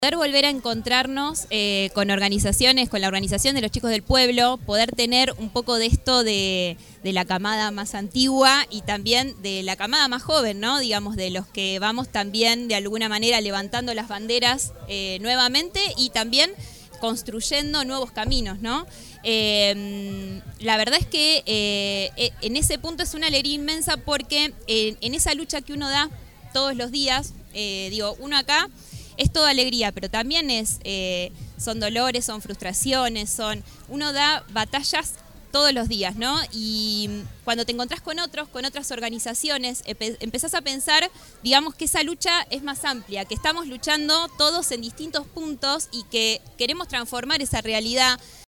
Poder volver a encontrarnos con organizaciones, con la organización de los chicos del pueblo, poder tener un poco de esto de la camada más antigua y también de la camada más joven, ¿no? Digamos, de los que vamos también de alguna manera levantando las banderas nuevamente y también construyendo nuevos caminos, ¿no? La verdad es que en ese punto es una alegría inmensa porque en esa lucha que uno da todos los días, uno acá es toda alegría, pero también son dolores, son frustraciones, uno da batallas todos los días, ¿no? Y cuando te encontrás con otras organizaciones, empezás a pensar, digamos, que esa lucha es más amplia, que estamos luchando todos en distintos puntos y que queremos transformar esa realidad